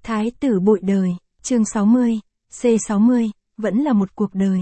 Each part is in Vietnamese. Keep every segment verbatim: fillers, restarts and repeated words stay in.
Thái tử bội đời, chương sáu mươi, C sáu mươi, vẫn là một cuộc đời.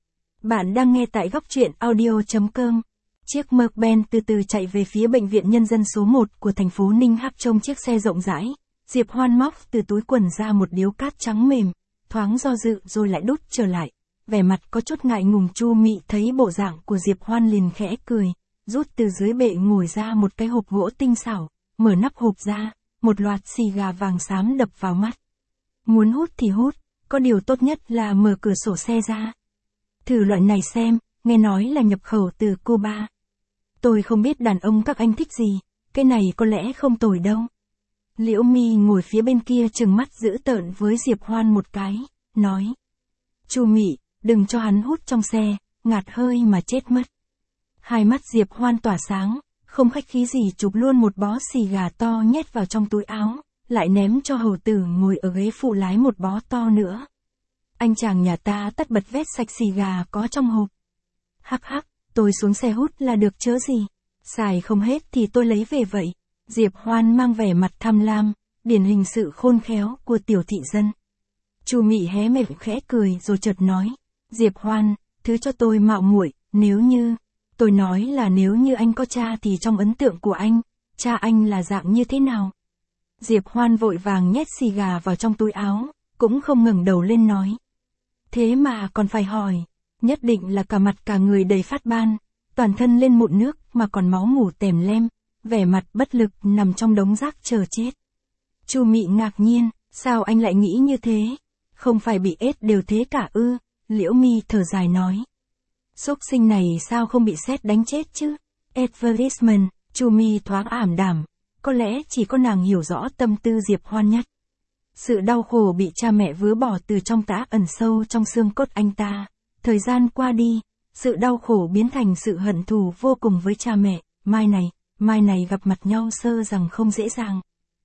Bạn đang nghe tại góc truyện audio chấm com. Chiếc Merc-Benz từ từ chạy về phía bệnh viện nhân dân số một của thành phố Ninh Hắc trong chiếc xe rộng rãi. Diệp Hoan móc từ túi quần ra một điếu cát trắng mềm, thoáng do dự rồi lại đút trở lại. Vẻ mặt có chút ngại ngùng. Chu Mị thấy bộ dạng của Diệp Hoan liền khẽ cười, rút từ dưới bệ ngồi ra một cái hộp gỗ tinh xảo, mở nắp hộp ra, một loạt xì gà vàng xám đập vào mắt. Muốn hút thì hút, có điều tốt nhất là mở cửa sổ xe ra. Thử loại này xem, nghe nói là nhập khẩu từ Cuba. Tôi không biết đàn ông các anh thích gì, cái này có lẽ không tồi đâu. Liễu Mi ngồi phía bên kia trừng mắt dữ tợn với Diệp Hoan một cái, nói. Chu Mị, đừng cho hắn hút trong xe, ngạt hơi mà chết mất. Hai mắt Diệp Hoan tỏa sáng, không khách khí gì chụp luôn một bó xì gà to nhét vào trong túi áo, lại ném cho hầu tử ngồi ở ghế phụ lái một bó to nữa. Anh chàng nhà ta tất bật vét sạch xì gà có trong hộp. Hắc hắc, tôi xuống xe hút là được chớ gì. Xài không hết thì tôi lấy về vậy. Diệp Hoan mang vẻ mặt tham lam, điển hình sự khôn khéo của tiểu thị dân. Chu Mị hé miệng khẽ cười rồi chợt nói. Diệp Hoan, thứ cho tôi mạo muội, nếu như... Tôi nói là nếu như anh có cha thì trong ấn tượng của anh, cha anh là dạng như thế nào? Diệp Hoan vội vàng nhét xì gà vào trong túi áo, cũng không ngẩng đầu lên nói. Thế mà còn phải hỏi, nhất định là cả mặt cả người đầy phát ban, toàn thân lên mụn nước mà còn máu mủ tèm lem, vẻ mặt bất lực nằm trong đống rác chờ chết. Chu Mị ngạc nhiên, sao anh lại nghĩ như thế? Không phải bị ết đều thế cả ư? Liễu Mi thở dài nói. Xúc sinh này sao không bị sét đánh chết chứ? Advertisement, Chu Mi thoáng ảm đạm, có lẽ chỉ có nàng hiểu rõ tâm tư Diệp Hoan nhất. Sự đau khổ bị cha mẹ vứa bỏ từ trong tá ẩn sâu trong xương cốt anh ta. Thời gian qua đi, sự đau khổ biến thành sự hận thù vô cùng với cha mẹ. Mai này, mai này gặp mặt nhau sơ rằng không dễ dàng.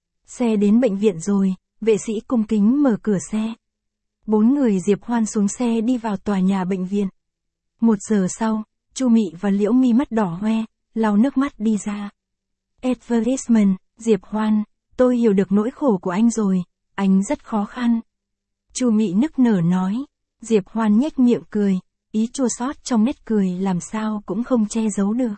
Xe đến bệnh viện rồi, vệ sĩ cung kính mở cửa xe. Bốn người Diệp Hoan xuống xe đi vào tòa nhà bệnh viện. Một giờ sau, Chu Mị và Liễu Mi mắt đỏ hoe, lau nước mắt đi ra. Advertisement, Diệp Hoan, tôi hiểu được nỗi khổ của anh rồi, anh rất khó khăn. Chu Mị nức nở nói. Diệp Hoan nhếch miệng cười, ý chua xót trong nét cười làm sao cũng không che giấu được.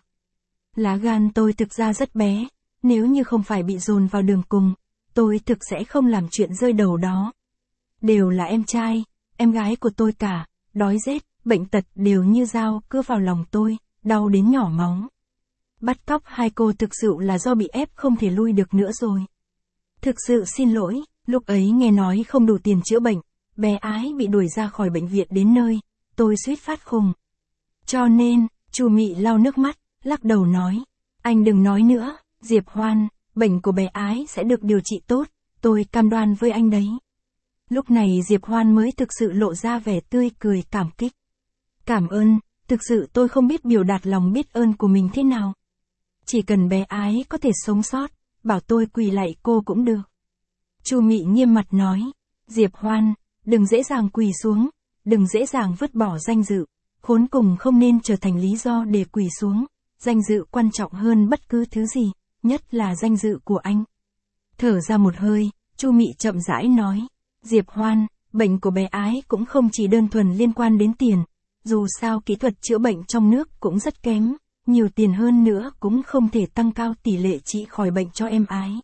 Lá gan tôi thực ra rất bé, nếu như không phải bị dồn vào đường cùng, tôi thực sẽ không làm chuyện rơi đầu đó. Đều là em trai, em gái của tôi cả, đói rét, bệnh tật đều như dao cưa vào lòng tôi, đau đến nhỏ máu. Bắt cóc hai cô thực sự là do bị ép không thể lui được nữa rồi. Thực sự xin lỗi, lúc ấy nghe nói không đủ tiền chữa bệnh, bé Ái bị đuổi ra khỏi bệnh viện đến nơi, tôi suýt phát khùng. Cho nên, Chu Mị lau nước mắt, lắc đầu nói, anh đừng nói nữa, Diệp Hoan, bệnh của bé Ái sẽ được điều trị tốt, tôi cam đoan với anh đấy. Lúc này Diệp Hoan mới thực sự lộ ra vẻ tươi cười cảm kích. Cảm ơn, thực sự tôi không biết biểu đạt lòng biết ơn của mình thế nào. Chỉ cần bé Ái có thể sống sót, bảo tôi quỳ lạy cô cũng được. Chu Mị nghiêm mặt nói, Diệp Hoan, đừng dễ dàng quỳ xuống, đừng dễ dàng vứt bỏ danh dự, khốn cùng không nên trở thành lý do để quỳ xuống, danh dự quan trọng hơn bất cứ thứ gì, nhất là danh dự của anh. Thở ra một hơi, Chu Mị chậm rãi nói, Diệp Hoan, bệnh của bé Ái cũng không chỉ đơn thuần liên quan đến tiền, dù sao kỹ thuật chữa bệnh trong nước cũng rất kém, nhiều tiền hơn nữa cũng không thể tăng cao tỷ lệ trị khỏi bệnh cho em Ái.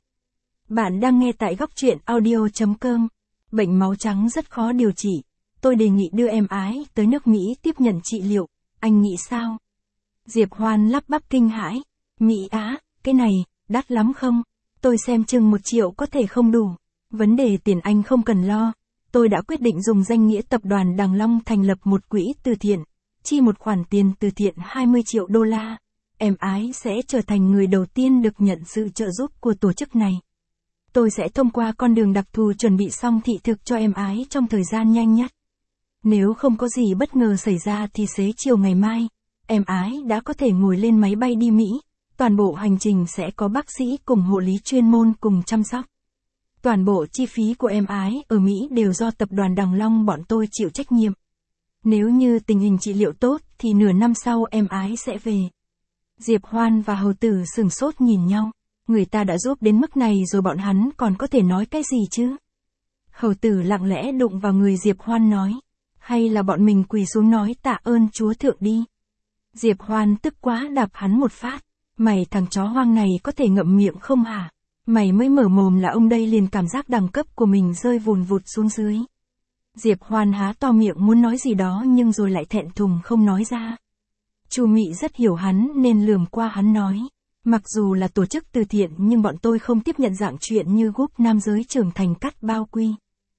Bạn đang nghe tại góc truyện audio chấm com. Bệnh máu trắng rất khó điều trị, tôi đề nghị đưa em Ái tới nước Mỹ tiếp nhận trị liệu, anh nghĩ sao? Diệp Hoan lắp bắp kinh hãi, Mỹ Á, cái này, đắt lắm không? Tôi xem chừng một triệu có thể không đủ, vấn đề tiền anh không cần lo, tôi đã quyết định dùng danh nghĩa tập đoàn Đằng Long thành lập một quỹ từ thiện, chi một khoản tiền từ thiện hai mươi triệu đô la, em Ái sẽ trở thành người đầu tiên được nhận sự trợ giúp của tổ chức này. Tôi sẽ thông qua con đường đặc thù chuẩn bị xong thị thực cho em Ái trong thời gian nhanh nhất. Nếu không có gì bất ngờ xảy ra thì xế chiều ngày mai, em Ái đã có thể ngồi lên máy bay đi Mỹ, toàn bộ hành trình sẽ có bác sĩ cùng hộ lý chuyên môn cùng chăm sóc. Toàn bộ chi phí của em Ái ở Mỹ đều do tập đoàn Đằng Long bọn tôi chịu trách nhiệm. Nếu như tình hình trị liệu tốt thì nửa năm sau em Ái sẽ về. Diệp Hoan và hầu tử sửng sốt nhìn nhau. Người ta đã giúp đến mức này rồi bọn hắn còn có thể nói cái gì chứ? Hầu tử lặng lẽ đụng vào người Diệp Hoan nói. Hay là bọn mình quỳ xuống nói tạ ơn Chúa Thượng đi. Diệp Hoan tức quá đạp hắn một phát. Mày thằng chó hoang này có thể ngậm miệng không hả? Mày mới mở mồm là ông đây liền cảm giác đẳng cấp của mình rơi vùn vụt xuống dưới. Diệp Hoan há to miệng muốn nói gì đó nhưng rồi lại thẹn thùng không nói ra. Chu Mị rất hiểu hắn nên lườm qua hắn nói. Mặc dù là tổ chức từ thiện nhưng bọn tôi không tiếp nhận dạng chuyện như gúp nam giới trưởng thành cắt bao quy.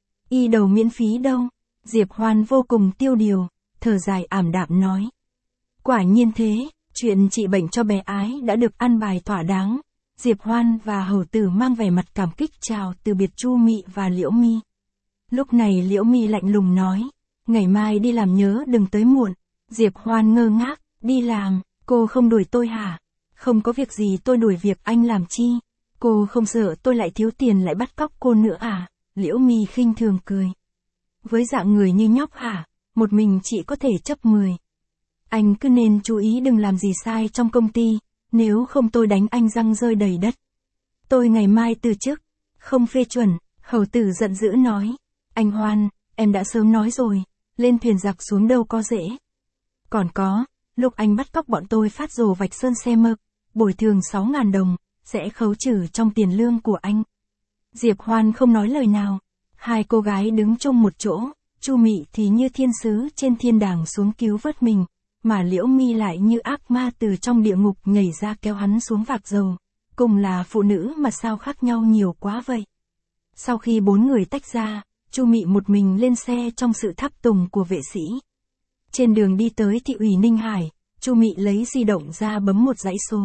Y đầu miễn phí đâu. Diệp Hoan vô cùng tiêu điều, thở dài ảm đạm nói. Quả nhiên thế, chuyện trị bệnh cho bé Ái đã được an bài thỏa đáng. Diệp Hoan và Hầu Tử mang vẻ mặt cảm kích chào từ biệt Chu Mị và Liễu Mi. Lúc này Liễu Mi lạnh lùng nói, ngày mai đi làm nhớ đừng tới muộn. Diệp Hoan ngơ ngác, đi làm, cô không đuổi tôi hả? Không có việc gì tôi đuổi việc anh làm chi? Cô không sợ tôi lại thiếu tiền lại bắt cóc cô nữa à? Liễu Mi khinh thường cười. Với dạng người như nhóc hả? Một mình chị có thể chấp mười. Anh cứ nên chú ý đừng làm gì sai trong công ty, nếu không tôi đánh anh răng rơi đầy đất. Tôi ngày mai từ chức. Không phê chuẩn, Hầu Tử giận dữ nói. Anh Hoan, em đã sớm nói rồi, lên thuyền giặc xuống đâu có dễ. Còn có, lúc anh bắt cóc bọn tôi phát rồ vạch sơn xe mơ, bồi thường sáu ngàn đồng, sẽ khấu trừ trong tiền lương của anh. Diệp Hoan không nói lời nào. Hai cô gái đứng chung một chỗ, Chu Mị thì như thiên sứ trên thiên đàng xuống cứu vớt mình, mà Liễu Mi lại như ác ma từ trong địa ngục nhảy ra kéo hắn xuống vạc dầu. Cùng là phụ nữ mà sao khác nhau nhiều quá vậy. Sau khi bốn người tách ra, Chu Mị một mình lên xe trong sự tháp tùng của vệ sĩ. Trên đường đi tới thị ủy Ninh Hải, Chu Mị lấy di động ra bấm một dãy số.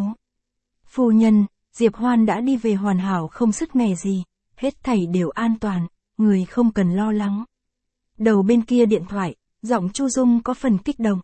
Phu nhân, Diệp Hoan đã đi về hoàn hảo không sứt mẻ gì, hết thảy đều an toàn, người không cần lo lắng. Đầu bên kia điện thoại, giọng Chu Dung có phần kích động.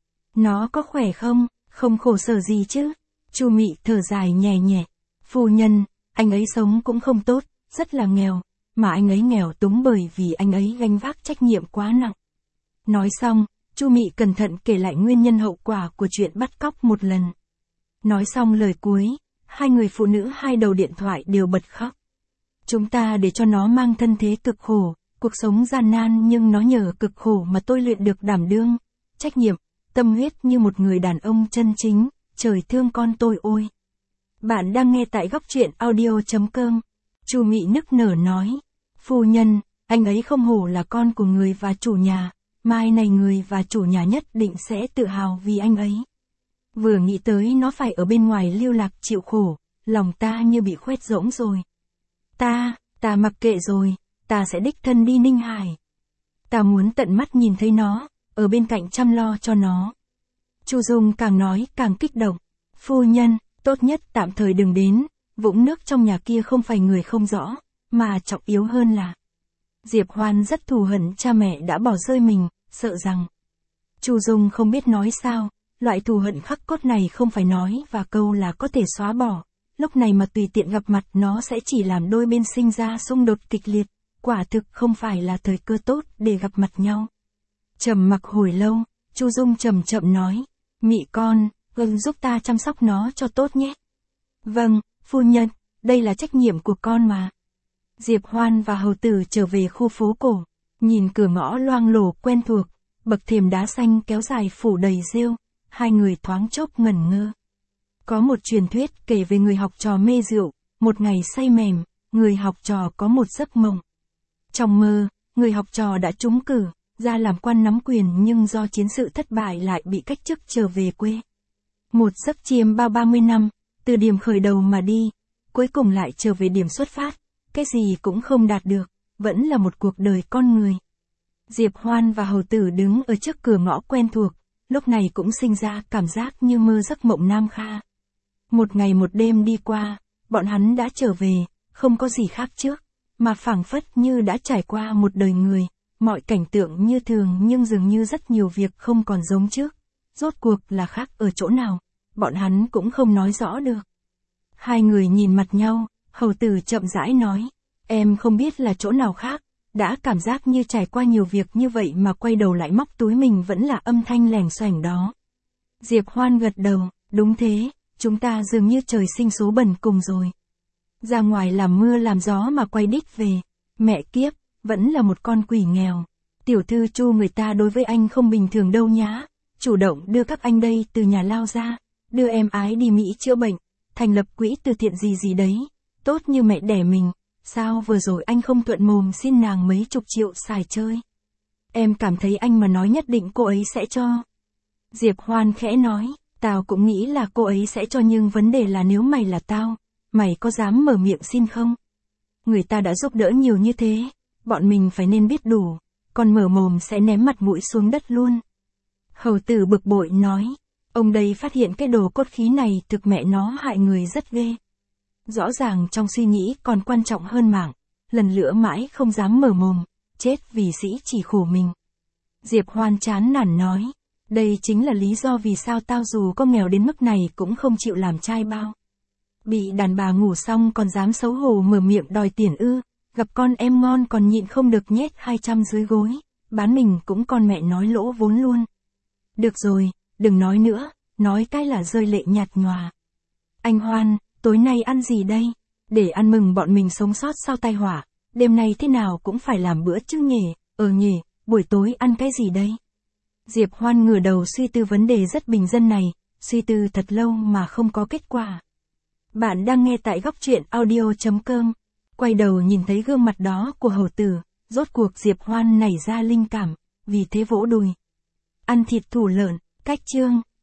Nó có khỏe không, không khổ sở gì chứ? Chu Mị thở dài nhẹ nhẹ. Phu nhân, anh ấy sống cũng không tốt, rất là nghèo, mà anh ấy nghèo túng bởi vì anh ấy gánh vác trách nhiệm quá nặng. Nói xong, Chu Mị cẩn thận kể lại nguyên nhân hậu quả của chuyện bắt cóc một lần. Nói xong lời cuối, hai người phụ nữ hai đầu điện thoại đều bật khóc. Chúng ta để cho nó mang thân thế cực khổ, cuộc sống gian nan nhưng nó nhờ cực khổ mà tôi luyện được đảm đương, trách nhiệm, tâm huyết như một người đàn ông chân chính, trời thương con tôi ôi. Bạn đang nghe tại góc truyện audio chấm com. Chu Mị nức nở nói, phu nhân, anh ấy không hổ là con của người và chủ nhà, mai này người và chủ nhà nhất định sẽ tự hào vì anh ấy. Vừa nghĩ tới nó phải ở bên ngoài lưu lạc chịu khổ, lòng ta như bị khoét rỗng rồi. Ta, ta mặc kệ rồi, ta sẽ đích thân đi Ninh Hải. Ta muốn tận mắt nhìn thấy nó, ở bên cạnh chăm lo cho nó. Chu Dung càng nói càng kích động. Phu nhân, tốt nhất tạm thời đừng đến, vũng nước trong nhà kia không phải người không rõ, mà trọng yếu hơn là. Diệp Hoan rất thù hận cha mẹ đã bỏ rơi mình, sợ rằng. Chu Dung không biết nói sao, loại thù hận khắc cốt này không phải nói và câu là có thể xóa bỏ. Lúc này mà tùy tiện gặp mặt nó sẽ chỉ làm đôi bên sinh ra xung đột kịch liệt, quả thực không phải là thời cơ tốt để gặp mặt nhau. Trầm mặc hồi lâu, Chu Dung chậm chậm nói, Mị con, gần giúp ta chăm sóc nó cho tốt nhé. Vâng, phu nhân, đây là trách nhiệm của con mà. Diệp Hoan và Hầu Tử trở về khu phố cổ, nhìn cửa ngõ loang lổ quen thuộc, bậc thềm đá xanh kéo dài phủ đầy rêu, hai người thoáng chốc ngẩn ngơ. Có một truyền thuyết kể về người học trò mê rượu, một ngày say mềm, người học trò có một giấc mộng. Trong mơ, người học trò đã trúng cử, ra làm quan nắm quyền nhưng do chiến sự thất bại lại bị cách chức trở về quê. Một giấc chiêm bao ba mươi năm, từ điểm khởi đầu mà đi, cuối cùng lại trở về điểm xuất phát, cái gì cũng không đạt được, vẫn là một cuộc đời con người. Diệp Hoan và Hầu Tử đứng ở trước cửa ngõ quen thuộc, lúc này cũng sinh ra cảm giác như mơ giấc mộng Nam Kha. Một ngày một đêm đi qua, bọn hắn đã trở về, không có gì khác trước, mà phảng phất như đã trải qua một đời người, mọi cảnh tượng như thường nhưng dường như rất nhiều việc không còn giống trước. Rốt cuộc là khác ở chỗ nào, bọn hắn cũng không nói rõ được. Hai người nhìn mặt nhau, Hầu Tử chậm rãi nói, em không biết là chỗ nào khác, đã cảm giác như trải qua nhiều việc như vậy mà quay đầu lại móc túi mình vẫn là âm thanh lẻng xoẻng đó. Diệp Hoan gật đầu, đúng thế, chúng ta dường như trời sinh số bần cùng rồi. Ra ngoài làm mưa làm gió mà quay đích về, mẹ kiếp, vẫn là một con quỷ nghèo. Tiểu thư Chu người ta đối với anh không bình thường đâu nhá. Chủ động đưa các anh đây từ nhà lao ra, đưa em ái đi Mỹ chữa bệnh, thành lập quỹ từ thiện gì gì đấy, tốt như mẹ đẻ mình, sao vừa rồi anh không thuận mồm xin nàng mấy chục triệu xài chơi. Em cảm thấy anh mà nói nhất định cô ấy sẽ cho. Diệp Hoan khẽ nói, tao cũng nghĩ là cô ấy sẽ cho nhưng vấn đề là nếu mày là tao, mày có dám mở miệng xin không? Người ta đã giúp đỡ nhiều như thế, bọn mình phải nên biết đủ, còn mở mồm sẽ ném mặt mũi xuống đất luôn. Hầu tử bực bội nói, ông đây phát hiện cái đồ cốt khí này thực mẹ nó hại người rất ghê. Rõ ràng trong suy nghĩ còn quan trọng hơn mạng, lần lữa mãi không dám mở mồm, chết vì sĩ chỉ khổ mình. Diệp Hoan chán nản nói, đây chính là lý do vì sao tao dù có nghèo đến mức này cũng không chịu làm trai bao. Bị đàn bà ngủ xong còn dám xấu hổ mở miệng đòi tiền ư, gặp con em ngon còn nhịn không được nhét hai trăm dưới gối, bán mình cũng con mẹ nói lỗ vốn luôn. Được rồi, đừng nói nữa, nói cái là rơi lệ nhạt nhòa. Anh Hoan, tối nay ăn gì đây? Để ăn mừng bọn mình sống sót sau tai họa, đêm nay thế nào cũng phải làm bữa chứ nhỉ, ờ nhỉ, buổi tối ăn cái gì đây? Diệp Hoan ngửa đầu suy tư vấn đề rất bình dân này, suy tư thật lâu mà không có kết quả. Bạn đang nghe tại góc truyện audio chấm com. Quay đầu nhìn thấy gương mặt đó của hầu tử, rốt cuộc Diệp Hoan nảy ra linh cảm, vì thế vỗ đùi. Ăn thịt thủ lợn, cách chương.